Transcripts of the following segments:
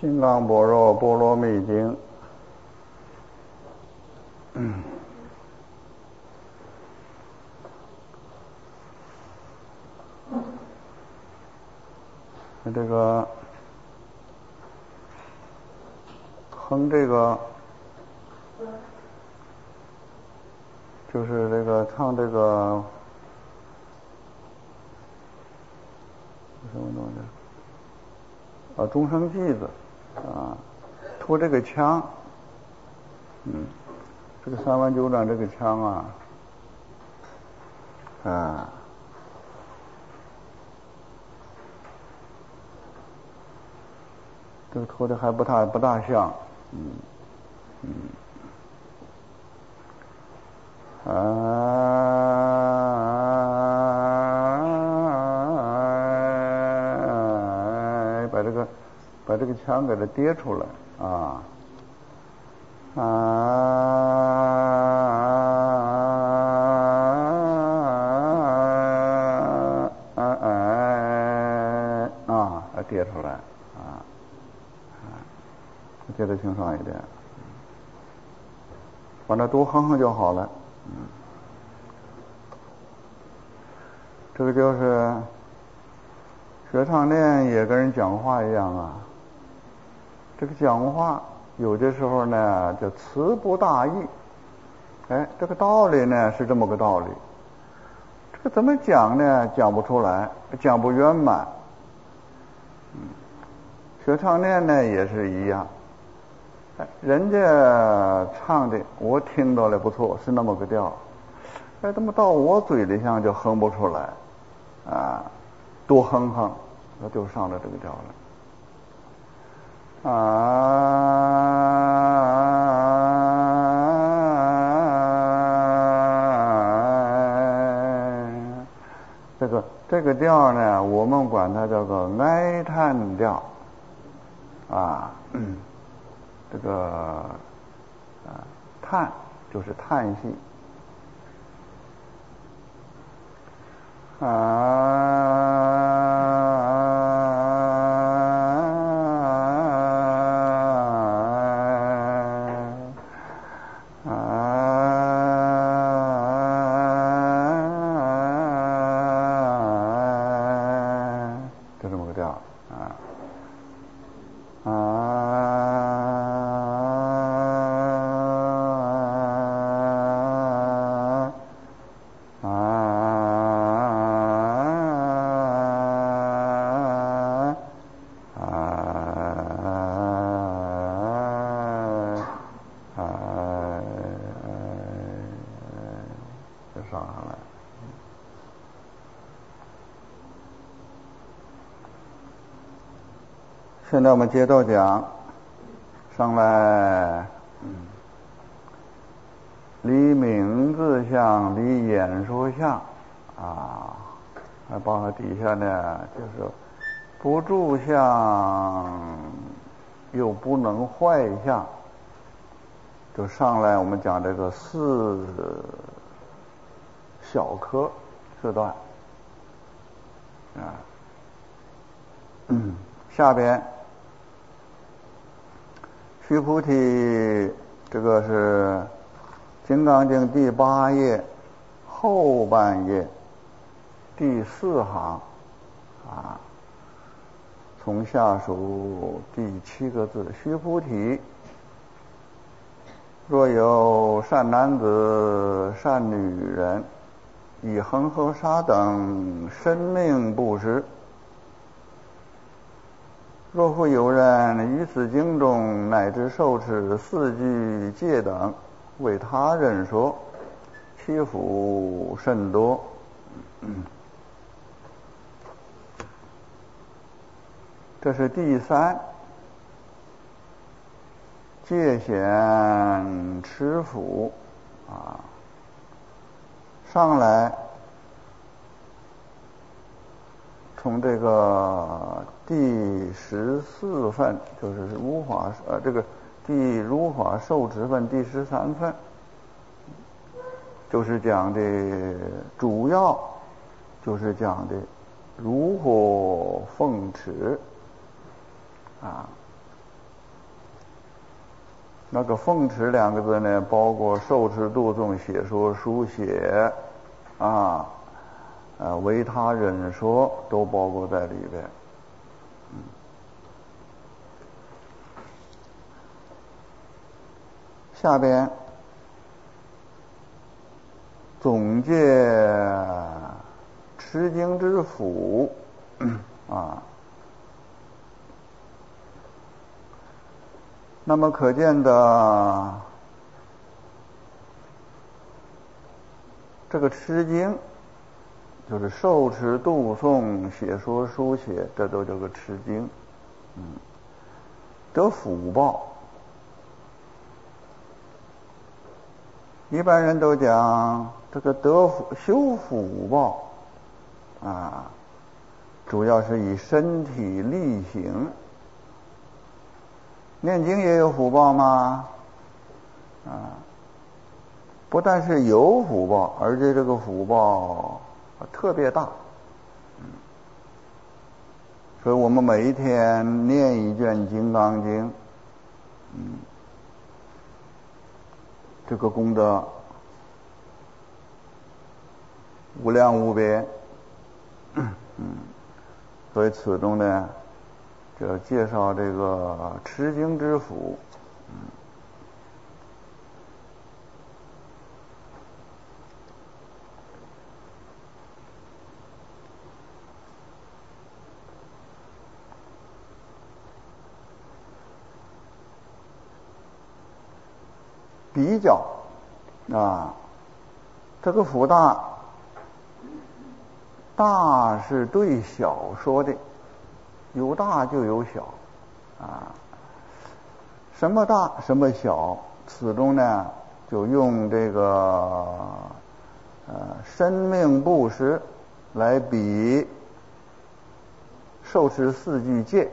金刚般若波罗蜜经，这个哼这个就是这个唱这个什么东西中生偈子拖这个腔，这个三万九转这个腔这个拖的还不大像，把这个腔给它跌出来跌出来跌得清爽一点，把它多哼哼就好了。这个就是学唱念也跟人讲话一样这个讲话有的时候呢叫词不大意，这个道理呢是这么个道理，这个怎么讲呢讲不出来，讲不圆满。学唱念呢也是一样，人家唱的我听到了不错，是那么个调，怎么到我嘴里上就哼不出来多哼哼那就上了这个调了这个调呢我们管它叫做哀叹调这个叹就是叹息就这么个调就上来了。现在我们接着讲上来离名字相，离演说相还包括底下呢就是不住相又不能坏相，就上来我们讲这个四小科四段下边须菩提，这个是金刚经第8页后半页第4行从下数第7个字，须菩提，若有善男子善女人以恒河沙等生命布施，若复有人于此经中乃至受持4句戒等为他人说，其福甚多。这是第3戒显持福上来从这个第14分，就是如法这个第如法受持分第13分，就是讲的主要就是讲的如何奉持那个奉持两个字呢，包括受持读诵写说书写为他忍说都包括在里边。下边总结持经之辅那么可见的这个持经就是受持读诵写说书写，这都叫个持经。得福报，一般人都讲这个修福报主要是以身体力行。念经也有福报吗？不但是有福报，而且这个福报特别大。所以我们每一天念一卷《金刚经》，这个功德无量无边。所以此中呢，就介绍这个持经之福。比较这个福大是对小说的，有大就有小什么大什么小，此中呢就用这个生命布施来比受持四句戒，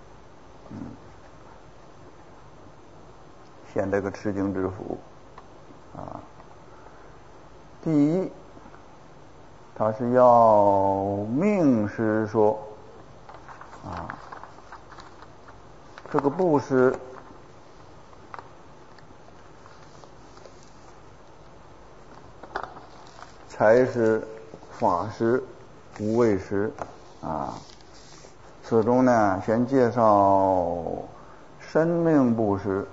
显这个持经之福第一，他是要命施说这个布施财施、法施、无畏施此中呢，先介绍生命布施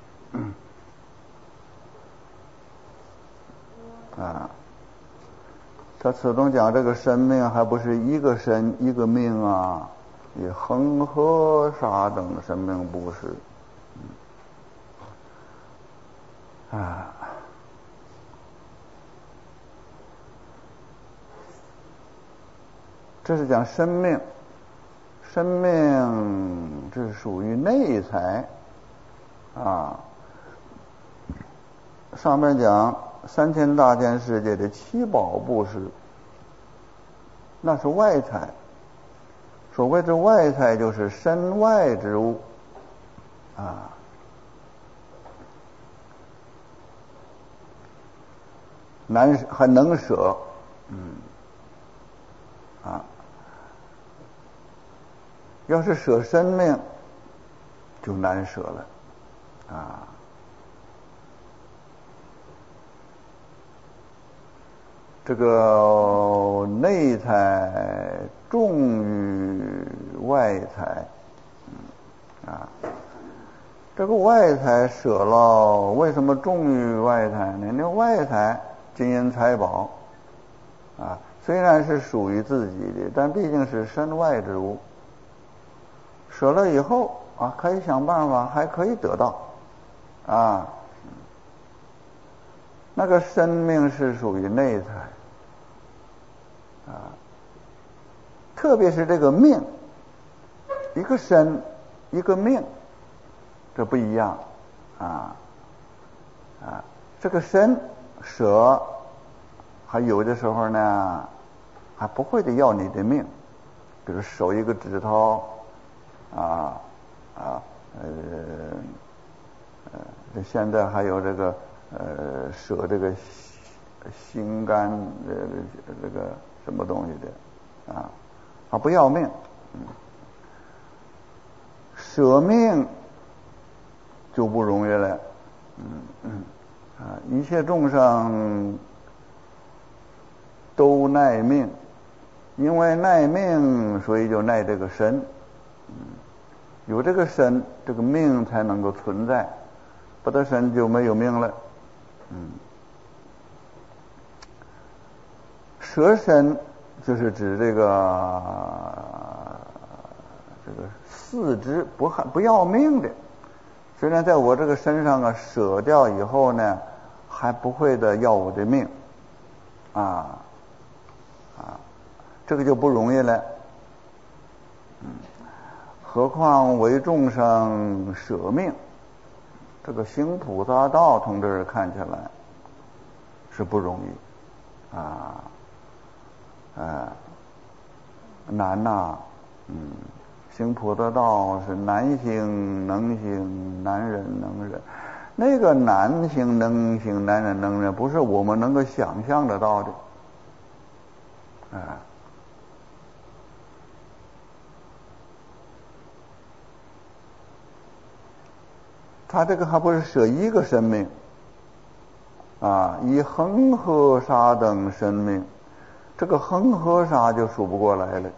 他此中讲这个生命还不是一个身一个命以恒河沙等生命布施这是讲生命。生命这是属于内财上面讲3000大千世界的七宝布施，那是外财。所谓的外财就是身外之物很能舍要是舍生命就难舍了这个内财重于外财这个外财舍了，为什么重于外财呢？那外财金银财宝虽然是属于自己的，但毕竟是身外之物，舍了以后可以想办法还可以得到那个生命是属于内财特别是这个命，一个身一个命，这不一样这个身舍还有的时候呢还不会的要你的命，比如手一个指头现在还有这个舍这个心肝这个什么东西的不要命舍命就不容易了一切众生都耐命，因为耐命，所以就耐这个身。有这个身，这个命才能够存在，不得身就没有命了。舍身就是指这个四肢不要命的，虽然在我这个身上啊舍掉以后呢，还不会的要我的命这个就不容易了。何况为众生舍命，这个行菩萨道从这儿看起来是不容易难呐。行菩萨道是难行能行，难忍能忍。那个难行能行，难忍能忍，不是我们能够想象得到的。他这个还不是舍一个生命以恒河沙等生命，这个恒河沙就数不过来了。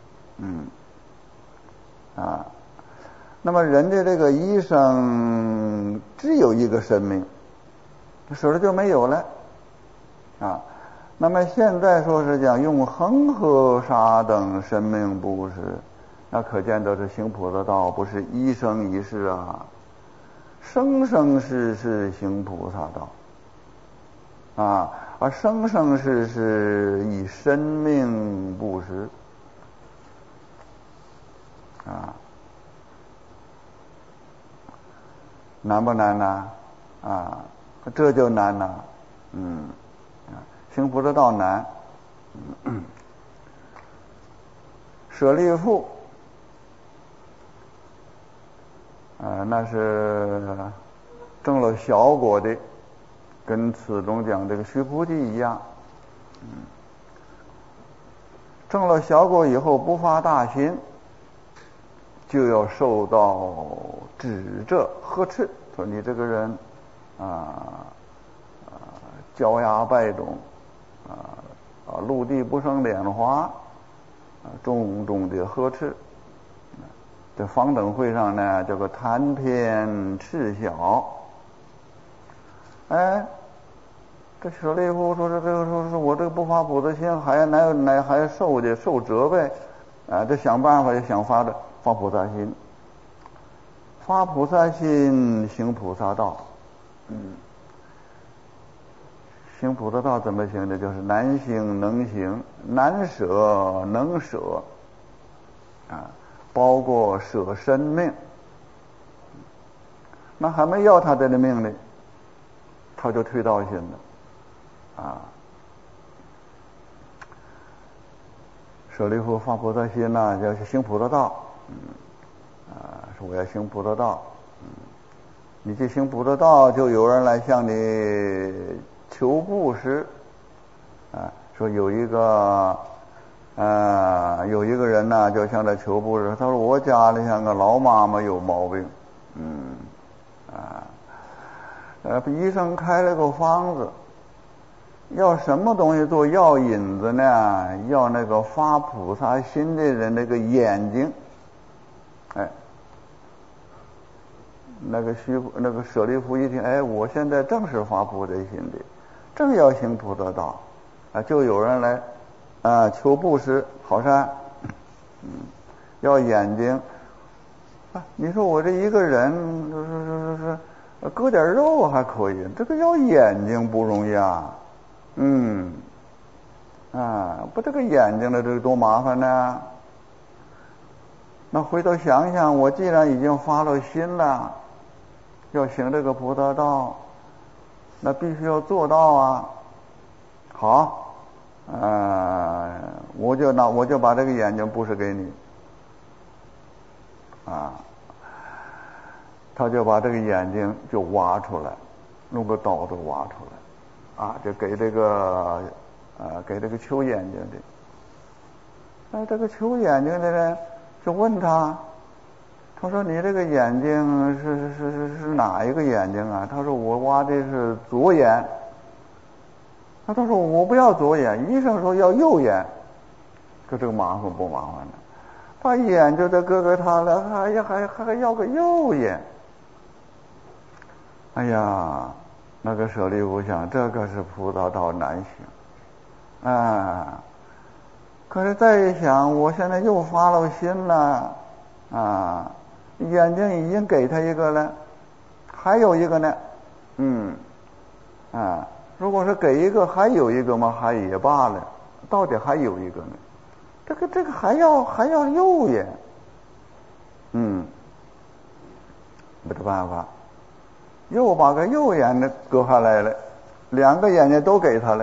那么人的这个一生只有一个生命，舍了就没有了那么现在说是讲用恒河沙等生命布施，那可见得是行菩萨道不是一生一世生生世世行菩萨道而生生世世以生命布施难不难呢？这就难了。行菩萨道难。舍利弗那是证了小果的，跟此中讲这个须菩提一样。证了小果以后不发大心，就要受到指责呵斥，说你这个人骄牙败种陆地不生莲花，重重的呵斥。在方等会上呢，叫个贪偏赤小。这舍利弗说这个说我这个不发菩萨心，还受责备这想办法也想发菩萨心，发菩萨心行菩萨道。行菩萨道怎么行的？就是难行能行，难舍能舍包括舍生命。那还没要他的命呢，他就退道心了舍利弗发菩萨心要行菩萨道。说我要行菩萨道。你去行菩萨道，就有人来向你求布施说有一个人呢，就向他求布施。他说我家里像个老妈妈有毛病，医生开了个方子，要什么东西做药引子呢？要那个发菩萨心的人那个眼睛。那个舍利弗一听，我现在正是发菩萨心的，正要行菩萨道就有人来求布施好善，要眼睛你说我这一个人割点肉还可以，这个要眼睛不容易不这个眼睛的这个多麻烦呢。那回头想想，我既然已经发了心了，要行这个菩萨道，那必须要做到好，我就把这个眼睛布施给你他就把这个眼睛就挖出来，弄个刀子挖出来就给这个求眼睛的。这个求眼睛的人就问他， 他说你这个眼睛是哪一个眼睛啊？他说我挖的是左眼。他说我不要左眼，医生说要右眼。说这个麻烦不麻烦呢？把眼就在割他了，还要个右眼。哎呀，那个舍利弗想，这个是菩萨道难行啊。可是再一想，我现在又发了心了啊，眼睛已经给他一个了，还有一个呢，如果是给一个还有一个嘛，还也罢了，到底还有一个呢，这个还要右眼，没得办法，又把个右眼的割下来了，两个眼睛都给他了。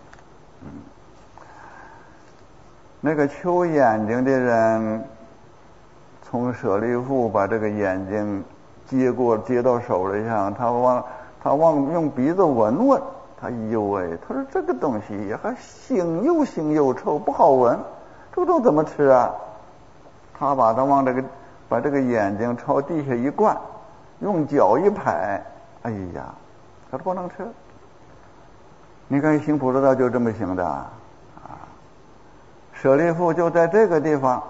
那个求眼睛的人从舍利弗把这个眼睛接到手里上，他忘用鼻子闻闻，他呦喂，他说这个东西也还腥又臭，不好闻，这个东西怎么吃啊？他把这个眼睛朝地下一灌，用脚一拍，哎呀，他说不能吃。你看行菩萨道就这么行的啊。舍利弗就在这个地方，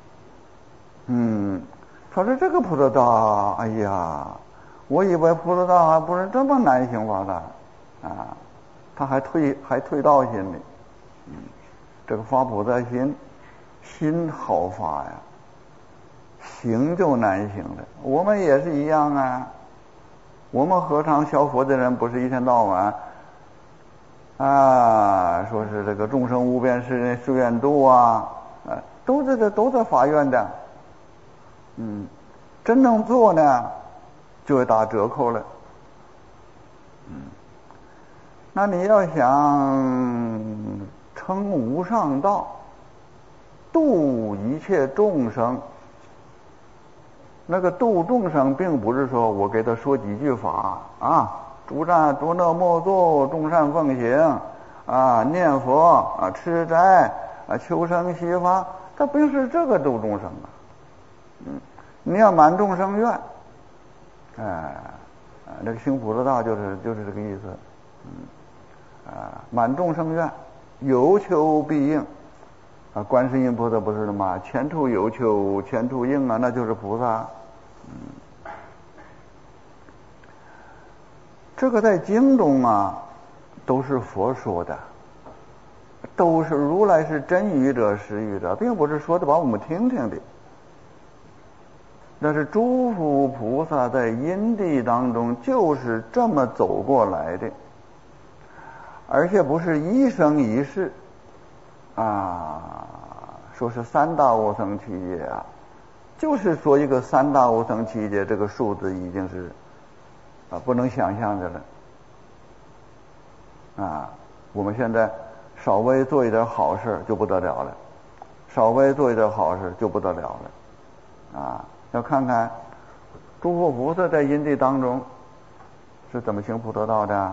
他说这个菩萨道，哎呀，我以为菩萨道还不是这么难行法的啊，他还退道心里，这个发菩萨心好发呀，行就难行了。我们也是一样啊，我们何尝学佛的人不是一天到晚说是这个众生无边誓愿度啊，都在发愿的，真正做呢，就会打折扣了，那你要想成无上道，度一切众生，那个度众生，并不是说我给他说几句法诸善诸恶莫作，众善奉行念佛吃斋求生西方，它不是这个度众生你要满众生愿，这个行菩萨道就是这个意思，满众生愿，有求必应观世音菩萨不是的吗？前处有求，前处应那就是菩萨。这个在经中都是佛说的，都是如来是真语者实语者，并不是说的把我们听听的。那是诸佛菩萨在因地当中就是这么走过来的，而且不是一生一世说是三大无生七劫就是说一个三大无生七劫，这个数字已经是不能想象的了我们现在稍微做一点好事就不得了了，稍微做一点好事就不得了了要看看诸佛菩萨在因地当中是怎么行菩萨道的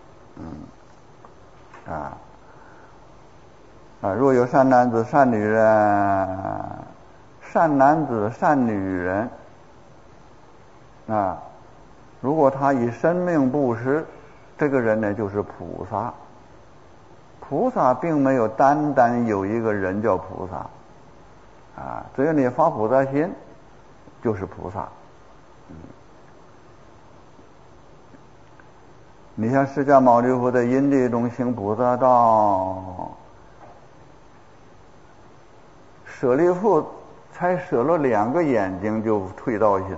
若有善男子善女人，善男子善女人如果他以生命布施，这个人呢就是菩萨。菩萨并没有单有一个人叫菩萨只有你发菩萨心就是菩萨。你像释迦牟尼佛在因地中行菩萨道，舍利弗才舍了2个眼睛就退道心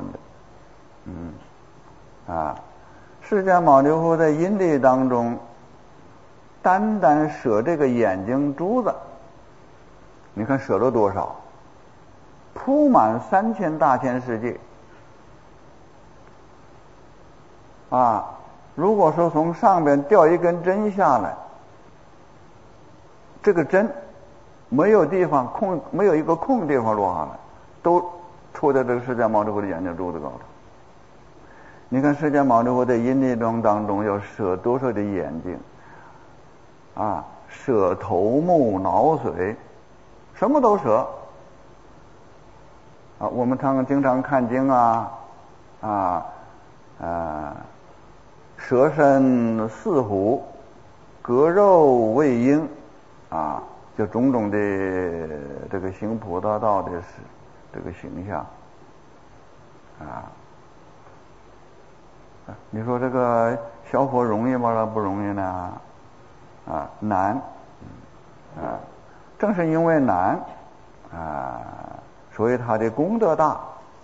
的释迦牟尼佛在因地当中单舍这个眼睛珠子，你看舍了多少，铺满3000大千世界如果说从上边掉一根针下来，这个针没有地方空，没有一个空地方落下来，都戳在这个释迦牟尼佛的眼睛珠子高头。你看释迦牟尼佛在因地中当中要舍多少的眼睛舍头目脑髓，什么都舍啊，我们经常看经啊，蛇身似虎，割肉为鹰，啊，就种种的这个行菩萨道的这个形象，啊，你说这个小佛容易吗？不容易呢？啊，难，正是因为难，所以他的功德大，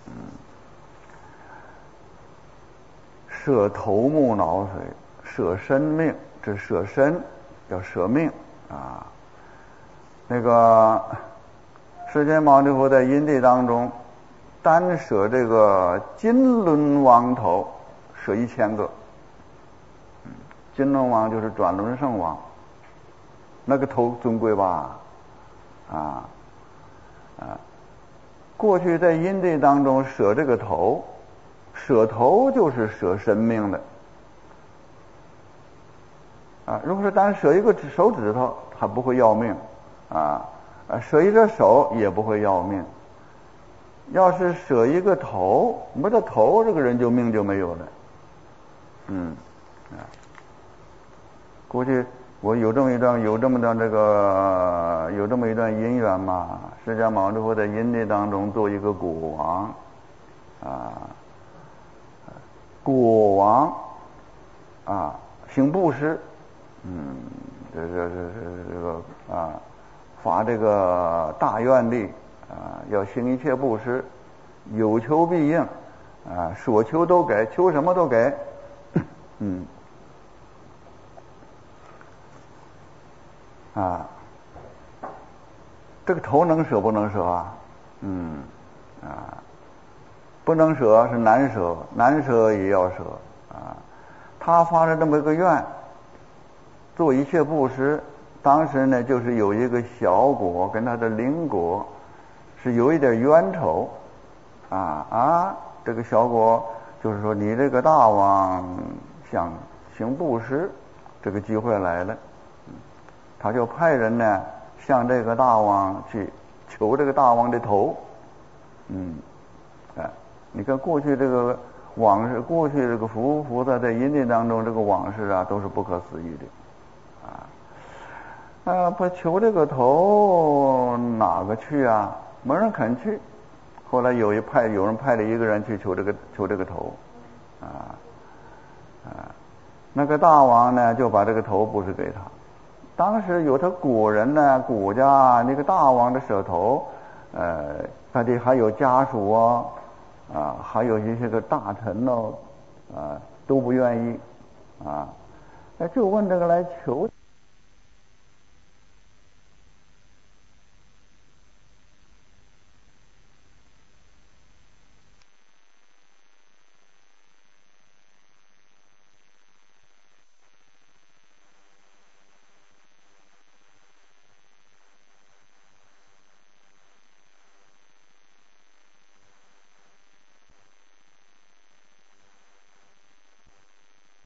舍头目脑髓，舍身命，这舍身叫舍命啊。那个释迦牟尼佛在因地当中，单舍这个金轮王头，舍1000个。金轮王就是转轮圣王，那个头尊贵吧？过去在因地当中舍这个头，舍头就是舍生命的如果是单舍一个手指头，还不会要命舍一个手也不会要命。要是舍一个头，没了头，这个人就命就没有了。过去我有这么一段因缘嘛，释迦牟尼佛在因地当中做一个国王行布施，这个发这个大愿力要行一切布施，有求必应所求都给，求什么都给这个头能舍不能舍不能舍是难舍，难舍也要舍他发了这么一个愿，做一切布施，当时呢就是有一个小果跟他的邻国是有一点冤仇这个小果就是说你这个大王想行布施，这个机会来了，他就派人呢向这个大王去求这个大王的头。你看过去这个往事，过去这个菩萨在因地当中这个往事都是不可思议的不求这个头哪个去没人肯去。后来有人派了一个人去求这个头那个大王呢就把这个头布施给他。当时有他古人呢，古家那个大王的舍头他的还有家属还有一些个大臣都不愿意就问这个来求